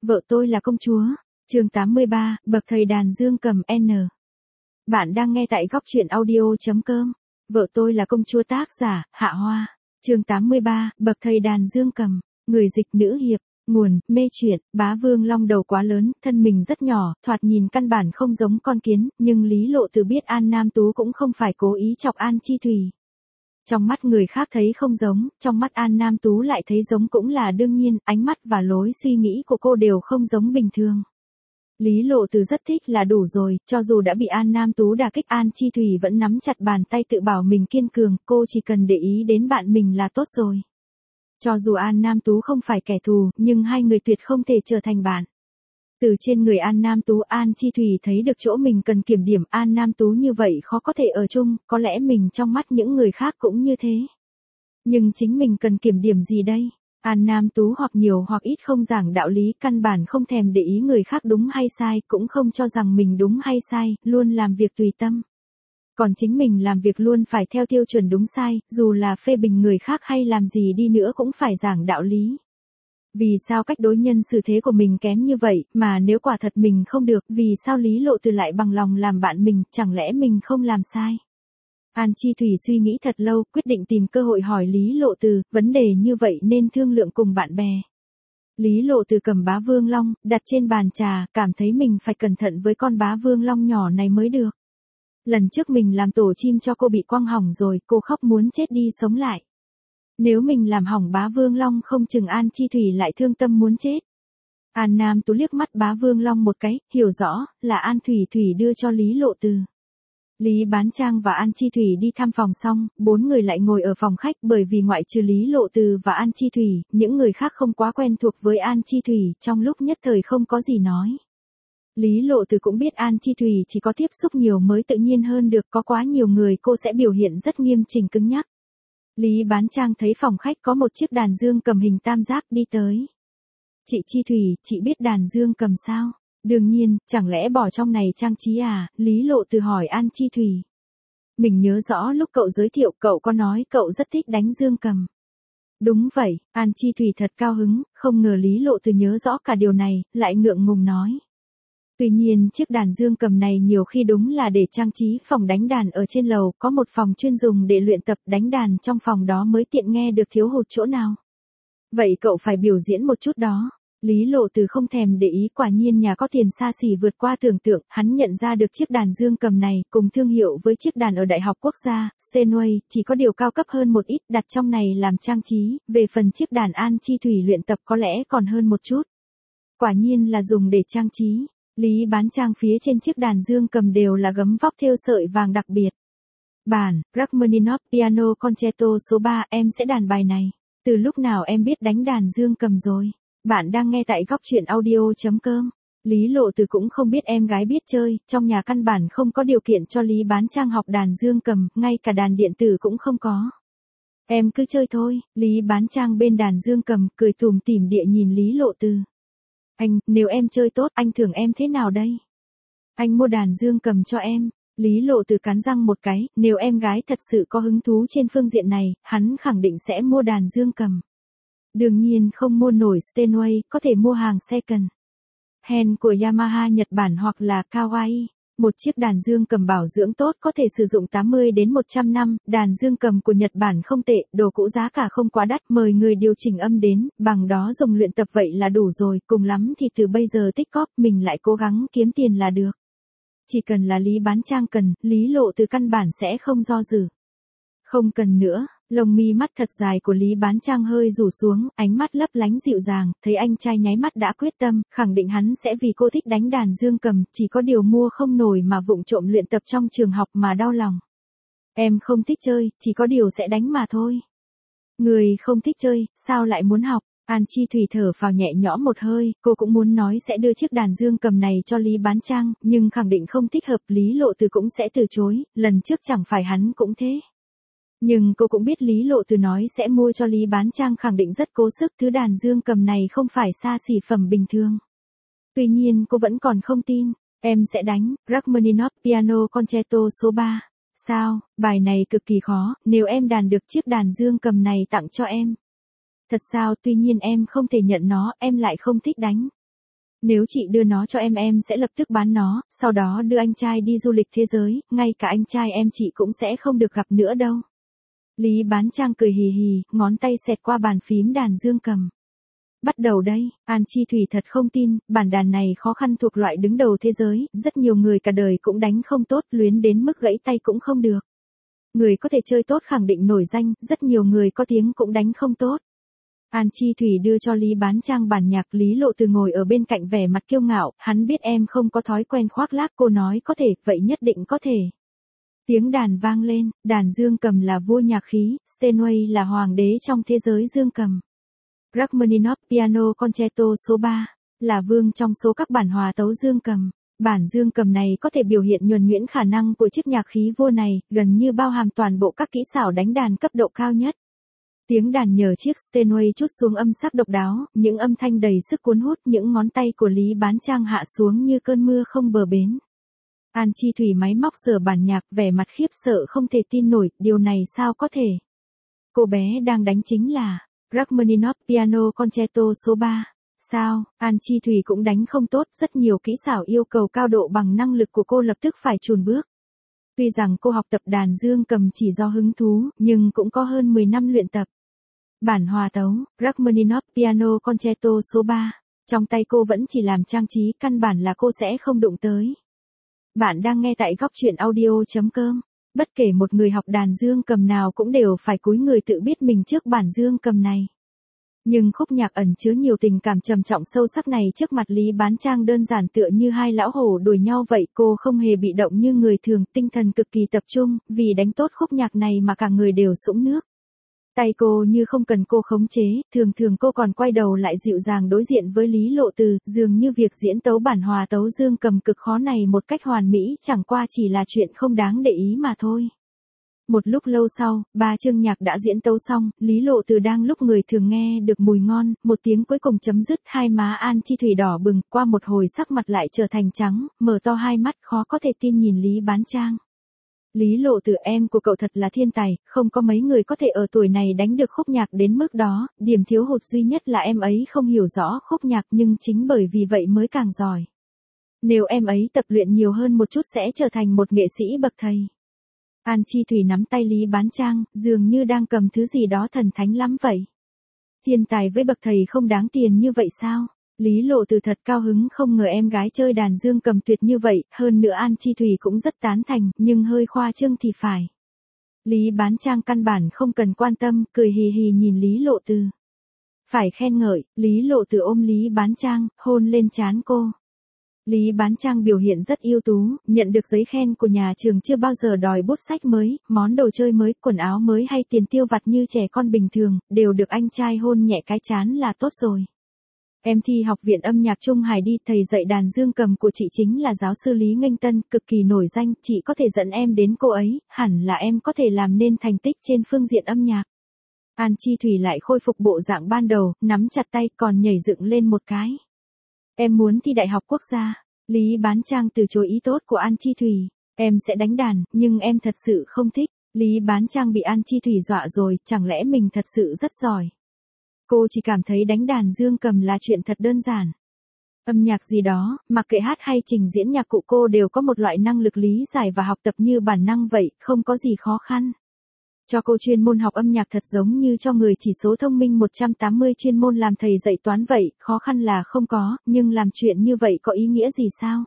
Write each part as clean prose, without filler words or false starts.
Vợ tôi là công chúa. Chương 83, bậc thầy đàn dương cầm N. Bạn đang nghe tại goctruyện audio.com. Vợ tôi là công chúa, tác giả, Hạ Hoa. Chương 83, bậc thầy đàn dương cầm. Người dịch nữ hiệp. Nguồn, mê truyện. Bá Vương Long đầu quá lớn, thân mình rất nhỏ, thoạt nhìn căn bản không giống con kiến, nhưng Lý Lộ Từ biết An Nam Tú cũng không phải cố ý chọc An Chi Thủy. Trong mắt người khác thấy không giống, trong mắt An Nam Tú lại thấy giống cũng là đương nhiên, ánh mắt và lối suy nghĩ của cô đều không giống bình thường. Lý Lộ Từ rất thích là đủ rồi, cho dù đã bị An Nam Tú đả kích, An Chi Thủy vẫn nắm chặt bàn tay tự bảo mình kiên cường, cô chỉ cần để ý đến bạn mình là tốt rồi. Cho dù An Nam Tú không phải kẻ thù, nhưng hai người tuyệt không thể trở thành bạn. Từ trên người An Nam Tú, An Chi Thủy thấy được chỗ mình cần kiểm điểm. An Nam Tú như vậy khó có thể ở chung, có lẽ mình trong mắt những người khác cũng như thế. Nhưng chính mình cần kiểm điểm gì đây? An Nam Tú hoặc nhiều hoặc ít không giảng đạo lý, căn bản không thèm để ý người khác đúng hay sai, cũng không cho rằng mình đúng hay sai, luôn làm việc tùy tâm. Còn chính mình làm việc luôn phải theo tiêu chuẩn đúng sai, dù là phê bình người khác hay làm gì đi nữa cũng phải giảng đạo lý. Vì sao cách đối nhân xử thế của mình kém như vậy, mà nếu quả thật mình không được, vì sao Lý Lộ Từ lại bằng lòng làm bạn mình, chẳng lẽ mình không làm sai? An Chi Thủy suy nghĩ thật lâu, quyết định tìm cơ hội hỏi Lý Lộ Từ, vấn đề như vậy nên thương lượng cùng bạn bè. Lý Lộ Từ cầm Bá Vương Long, đặt trên bàn trà, cảm thấy mình phải cẩn thận với con Bá Vương Long nhỏ này mới được. Lần trước mình làm tổ chim cho cô bị quăng hỏng rồi, cô khóc muốn chết đi sống lại. Nếu mình làm hỏng Bá Vương Long không chừng An Chi Thủy lại thương tâm muốn chết. An Nam Tú liếc mắt Bá Vương Long một cái, hiểu rõ, là An Thủy Thủy đưa cho Lý Lộ Từ. Lý Bán Trang và An Chi Thủy đi thăm phòng xong, bốn người lại ngồi ở phòng khách, bởi vì ngoại trừ Lý Lộ Từ và An Chi Thủy, những người khác không quá quen thuộc với An Chi Thủy, trong lúc nhất thời không có gì nói. Lý Lộ Từ cũng biết An Chi Thủy chỉ có tiếp xúc nhiều mới tự nhiên hơn được, có quá nhiều người cô sẽ biểu hiện rất nghiêm chỉnh cứng nhắc. Lý Bán Trang thấy phòng khách có một chiếc đàn dương cầm hình tam giác đi tới. Chị Chi Thủy, chị biết đàn dương cầm sao? Đương nhiên, chẳng lẽ bỏ trong này trang trí à? Lý Lộ Từ hỏi An Chi Thủy. Mình nhớ rõ lúc cậu giới thiệu cậu có nói cậu rất thích đánh dương cầm. Đúng vậy, An Chi Thủy thật cao hứng, không ngờ Lý Lộ Từ nhớ rõ cả điều này, lại ngượng ngùng nói. Tuy nhiên chiếc đàn dương cầm này nhiều khi đúng là để trang trí phòng đánh đàn ở trên lầu, có một phòng chuyên dùng để luyện tập đánh đàn trong phòng đó mới tiện nghe được, thiếu hụt chỗ nào. Vậy cậu phải biểu diễn một chút đó. Lý Lộ Từ không thèm để ý, quả nhiên nhà có tiền xa xỉ vượt qua tưởng tượng, hắn nhận ra được chiếc đàn dương cầm này cùng thương hiệu với chiếc đàn ở Đại học Quốc gia, Steinway, chỉ có điều cao cấp hơn một ít, đặt trong này làm trang trí, về phần chiếc đàn An Chi Thủy luyện tập có lẽ còn hơn một chút. Quả nhiên là dùng để trang trí. Lý Bán Trang phía trên chiếc đàn dương cầm đều là gấm vóc thêu sợi vàng đặc biệt. Bản, Rachmaninoff Piano Concerto số 3, em sẽ đàn bài này. Từ lúc nào em biết đánh đàn dương cầm rồi? Bạn đang nghe tại goctruyện audio.com. Lý Lộ Từ cũng không biết em gái biết chơi, trong nhà căn bản không có điều kiện cho Lý Bán Trang học đàn dương cầm, ngay cả đàn điện tử cũng không có. Em cứ chơi thôi. Lý Bán Trang bên đàn dương cầm, cười tủm tỉm địa nhìn Lý Lộ Từ. Anh, nếu em chơi tốt, anh thưởng em thế nào đây? Anh mua đàn dương cầm cho em. Lý Lộ Từ cắn răng một cái, nếu em gái thật sự có hứng thú trên phương diện này, hắn khẳng định sẽ mua đàn dương cầm. Đương nhiên không mua nổi Steinway, có thể mua hàng second hand của Yamaha Nhật Bản hoặc là Kawai. Một chiếc đàn dương cầm bảo dưỡng tốt có thể sử dụng 80 đến 100 năm, đàn dương cầm của Nhật Bản không tệ, đồ cũ giá cả không quá đắt, mời người điều chỉnh âm đến, bằng đó dùng luyện tập vậy là đủ rồi, cùng lắm thì từ bây giờ tích cóp, mình lại cố gắng kiếm tiền là được. Chỉ cần là Lý Bán Trang cần, Lý Lộ Từ căn bản sẽ không do dự. Không cần nữa. Lông mi mắt thật dài của Lý Bán Trang hơi rủ xuống, ánh mắt lấp lánh dịu dàng, thấy anh trai nháy mắt đã quyết tâm, khẳng định hắn sẽ vì cô thích đánh đàn dương cầm, chỉ có điều mua không nổi mà vụng trộm luyện tập trong trường học mà đau lòng. Em không thích chơi, chỉ có điều sẽ đánh mà thôi. Người không thích chơi, sao lại muốn học? An Chi Thủy thở phào nhẹ nhõm một hơi, cô cũng muốn nói sẽ đưa chiếc đàn dương cầm này cho Lý Bán Trang, nhưng khẳng định không thích hợp, Lý Lộ Từ cũng sẽ từ chối, lần trước chẳng phải hắn cũng thế. Nhưng cô cũng biết Lý Lộ Từ nói sẽ mua cho Lý Bán Trang khẳng định rất cố sức, thứ đàn dương cầm này không phải xa xỉ phẩm bình thường. Tuy nhiên cô vẫn còn không tin. Em sẽ đánh Rachmaninoff Piano Concerto số 3. Sao, bài này cực kỳ khó, nếu em đàn được chiếc đàn dương cầm này tặng cho em. Thật sao, tuy nhiên em không thể nhận nó, em lại không thích đánh. Nếu chị đưa nó cho em sẽ lập tức bán nó, sau đó đưa anh trai đi du lịch thế giới, ngay cả anh trai em chị cũng sẽ không được gặp nữa đâu. Lý Bán Trang cười hì hì, ngón tay xẹt qua bàn phím đàn dương cầm. Bắt đầu đây, An Chi Thủy thật không tin, bản đàn này khó khăn thuộc loại đứng đầu thế giới, rất nhiều người cả đời cũng đánh không tốt, luyến đến mức gãy tay cũng không được. Người có thể chơi tốt khẳng định nổi danh, rất nhiều người có tiếng cũng đánh không tốt. An Chi Thủy đưa cho Lý Bán Trang bản nhạc. Lý Lộ Từ ngồi ở bên cạnh vẻ mặt kiêu ngạo, hắn biết em không có thói quen khoác lác, cô nói có thể, vậy nhất định có thể. Tiếng đàn vang lên, đàn dương cầm là vua nhạc khí, Steinway là hoàng đế trong thế giới dương cầm. Rachmaninoff Piano Concerto số 3, là vương trong số các bản hòa tấu dương cầm. Bản dương cầm này có thể biểu hiện nhuần nhuyễn khả năng của chiếc nhạc khí vua này, gần như bao hàm toàn bộ các kỹ xảo đánh đàn cấp độ cao nhất. Tiếng đàn nhờ chiếc Steinway trút xuống âm sắc độc đáo, những âm thanh đầy sức cuốn hút, những ngón tay của Lý Bán Trang hạ xuống như cơn mưa không bờ bến. An Chi Thủy máy móc sửa bản nhạc, vẻ mặt khiếp sợ không thể tin nổi, điều này sao có thể. Cô bé đang đánh chính là Rachmaninoff Piano Concerto số 3. Sao, An Chi Thủy cũng đánh không tốt, rất nhiều kỹ xảo yêu cầu cao độ bằng năng lực của cô lập tức phải chùn bước. Tuy rằng cô học tập đàn dương cầm chỉ do hứng thú, nhưng cũng có hơn 10 năm luyện tập. Bản hòa tấu, Rachmaninoff Piano Concerto số 3, trong tay cô vẫn chỉ làm trang trí, căn bản là cô sẽ không đụng tới. Bạn đang nghe tại góc truyện audio.com. Bất kể một người học đàn dương cầm nào cũng đều phải cúi người tự biết mình trước bản dương cầm này. Nhưng khúc nhạc ẩn chứa nhiều tình cảm trầm trọng sâu sắc này trước mặt Lý Bán Trang đơn giản tựa như hai lão hổ đuổi nhau vậy, cô không hề bị động như người thường, tinh thần cực kỳ tập trung, vì đánh tốt khúc nhạc này mà cả người đều sũng nước. Tay cô như không cần cô khống chế, thường cô còn quay đầu lại dịu dàng đối diện với Lý Lộ Từ, dường như việc diễn tấu bản hòa tấu dương cầm cực khó này một cách hoàn mỹ chẳng qua chỉ là chuyện không đáng để ý mà thôi. Một lúc lâu sau, 3 chương nhạc đã diễn tấu xong, Lý Lộ Từ đang lúc người thường nghe được mùi ngon, một tiếng cuối cùng chấm dứt, hai má An Chi Thủy đỏ bừng, qua một hồi sắc mặt lại trở thành trắng, mở to hai mắt khó có thể tin nhìn Lý Bán Trang. Lý Lộ Từ, em của cậu thật là thiên tài, không có mấy người có thể ở tuổi này đánh được khúc nhạc đến mức đó, điểm thiếu hụt duy nhất là em ấy không hiểu rõ khúc nhạc, nhưng chính bởi vì vậy mới càng giỏi. Nếu em ấy tập luyện nhiều hơn một chút sẽ trở thành một nghệ sĩ bậc thầy. An Chi Thủy nắm tay Lý Bán Trang, dường như đang cầm thứ gì đó thần thánh lắm vậy. Thiên tài với bậc thầy không đáng tiền như vậy sao? Lý Lộ Từ thật cao hứng, không ngờ em gái chơi đàn dương cầm tuyệt như vậy, hơn nữa An Chi Thủy cũng rất tán thành, nhưng hơi khoa trương thì phải. Lý Bán Trang căn bản không cần quan tâm, cười hì hì nhìn Lý Lộ Từ. Phải khen ngợi, Lý Lộ Từ ôm Lý Bán Trang, hôn lên trán cô. Lý Bán Trang biểu hiện rất ưu tú, nhận được giấy khen của nhà trường, chưa bao giờ đòi bút sách mới, món đồ chơi mới, quần áo mới hay tiền tiêu vặt như trẻ con bình thường, đều được anh trai hôn nhẹ cái trán là tốt rồi. Em thi học viện âm nhạc Trung Hải đi, thầy dạy đàn dương cầm của chị chính là giáo sư Lý Nghênh Tân, cực kỳ nổi danh, chị có thể dẫn em đến cô ấy, hẳn là em có thể làm nên thành tích trên phương diện âm nhạc. An Chi Thủy lại khôi phục bộ dạng ban đầu, nắm chặt tay còn nhảy dựng lên một cái. Em muốn thi đại học quốc gia. Lý Bán Trang từ chối ý tốt của An Chi Thủy. Em sẽ đánh đàn, nhưng em thật sự không thích. Lý Bán Trang bị An Chi Thủy dọa rồi, chẳng lẽ mình thật sự rất giỏi. Cô chỉ cảm thấy đánh đàn dương cầm là chuyện thật đơn giản. Âm nhạc gì đó, mặc kệ hát hay trình diễn nhạc cụ, cô đều có một loại năng lực lý giải và học tập như bản năng vậy, không có gì khó khăn. Cho cô chuyên môn học âm nhạc thật giống như cho người chỉ số thông minh 180 chuyên môn làm thầy dạy toán vậy, khó khăn là không có, nhưng làm chuyện như vậy có ý nghĩa gì sao?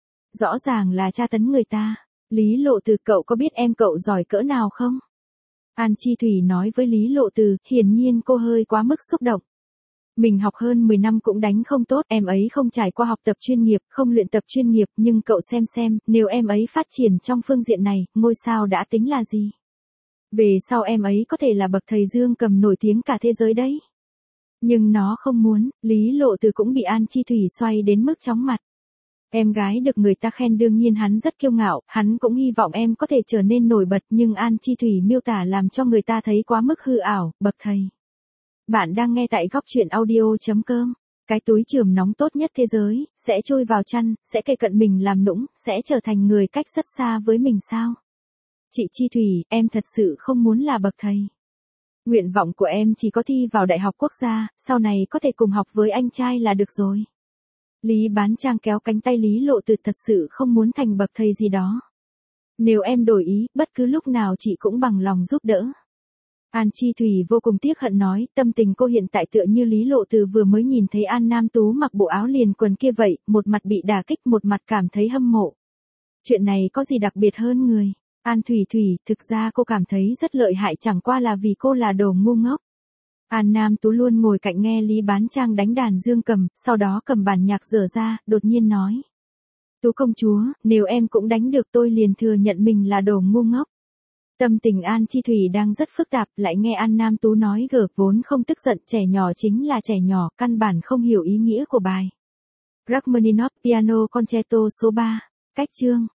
Rõ ràng là tra tấn người ta. Lý Lộ Từ, cậu có biết em cậu giỏi cỡ nào không? An Chi Thủy nói với Lý Lộ Từ, hiển nhiên cô hơi quá mức xúc động. Mình học hơn 10 năm cũng đánh không tốt, em ấy không trải qua học tập chuyên nghiệp, không luyện tập chuyên nghiệp, nhưng cậu xem, nếu em ấy phát triển trong phương diện này, ngôi sao đã tính là gì? Về sau em ấy có thể là bậc thầy dương cầm nổi tiếng cả thế giới đấy. Nhưng nó không muốn, Lý Lộ Từ cũng bị An Chi Thủy xoay đến mức chóng mặt. Em gái được người ta khen đương nhiên hắn rất kiêu ngạo, hắn cũng hy vọng em có thể trở nên nổi bật, nhưng An Chi Thủy miêu tả làm cho người ta thấy quá mức hư ảo, bậc thầy. Bạn đang nghe tại góc truyện audio.com. Cái túi chườm nóng tốt nhất thế giới, sẽ chui vào chăn, sẽ kề cận mình làm nũng, sẽ trở thành người cách rất xa với mình sao? Chị Chi Thủy, em thật sự không muốn là bậc thầy. Nguyện vọng của em chỉ có thi vào đại học quốc gia, sau này có thể cùng học với anh trai là được rồi. Lý Bán Trang kéo cánh tay Lý Lộ Từ, thật sự không muốn thành bậc thầy gì đó. Nếu em đổi ý, bất cứ lúc nào chị cũng bằng lòng giúp đỡ. An Chi Thủy vô cùng tiếc hận nói, tâm tình cô hiện tại tựa như Lý Lộ Từ vừa mới nhìn thấy An Nam Tú mặc bộ áo liền quần kia vậy, một mặt bị đả kích, một mặt cảm thấy hâm mộ. Chuyện này có gì đặc biệt hơn người? An Thủy Thủy, thực ra cô cảm thấy rất lợi hại, chẳng qua là vì cô là đồ ngu ngốc. An Nam Tú luôn ngồi cạnh nghe Lý Bán Trang đánh đàn dương cầm, sau đó cầm bản nhạc dở ra, đột nhiên nói. Tú công chúa, nếu em cũng đánh được tôi liền thừa nhận mình là đồ ngu ngốc. Tâm tình An Chi Thủy đang rất phức tạp, lại nghe An Nam Tú nói gở vốn không tức giận, trẻ nhỏ chính là trẻ nhỏ, căn bản không hiểu ý nghĩa của bài. Rachmaninoff Piano Concerto số 3, cách chương.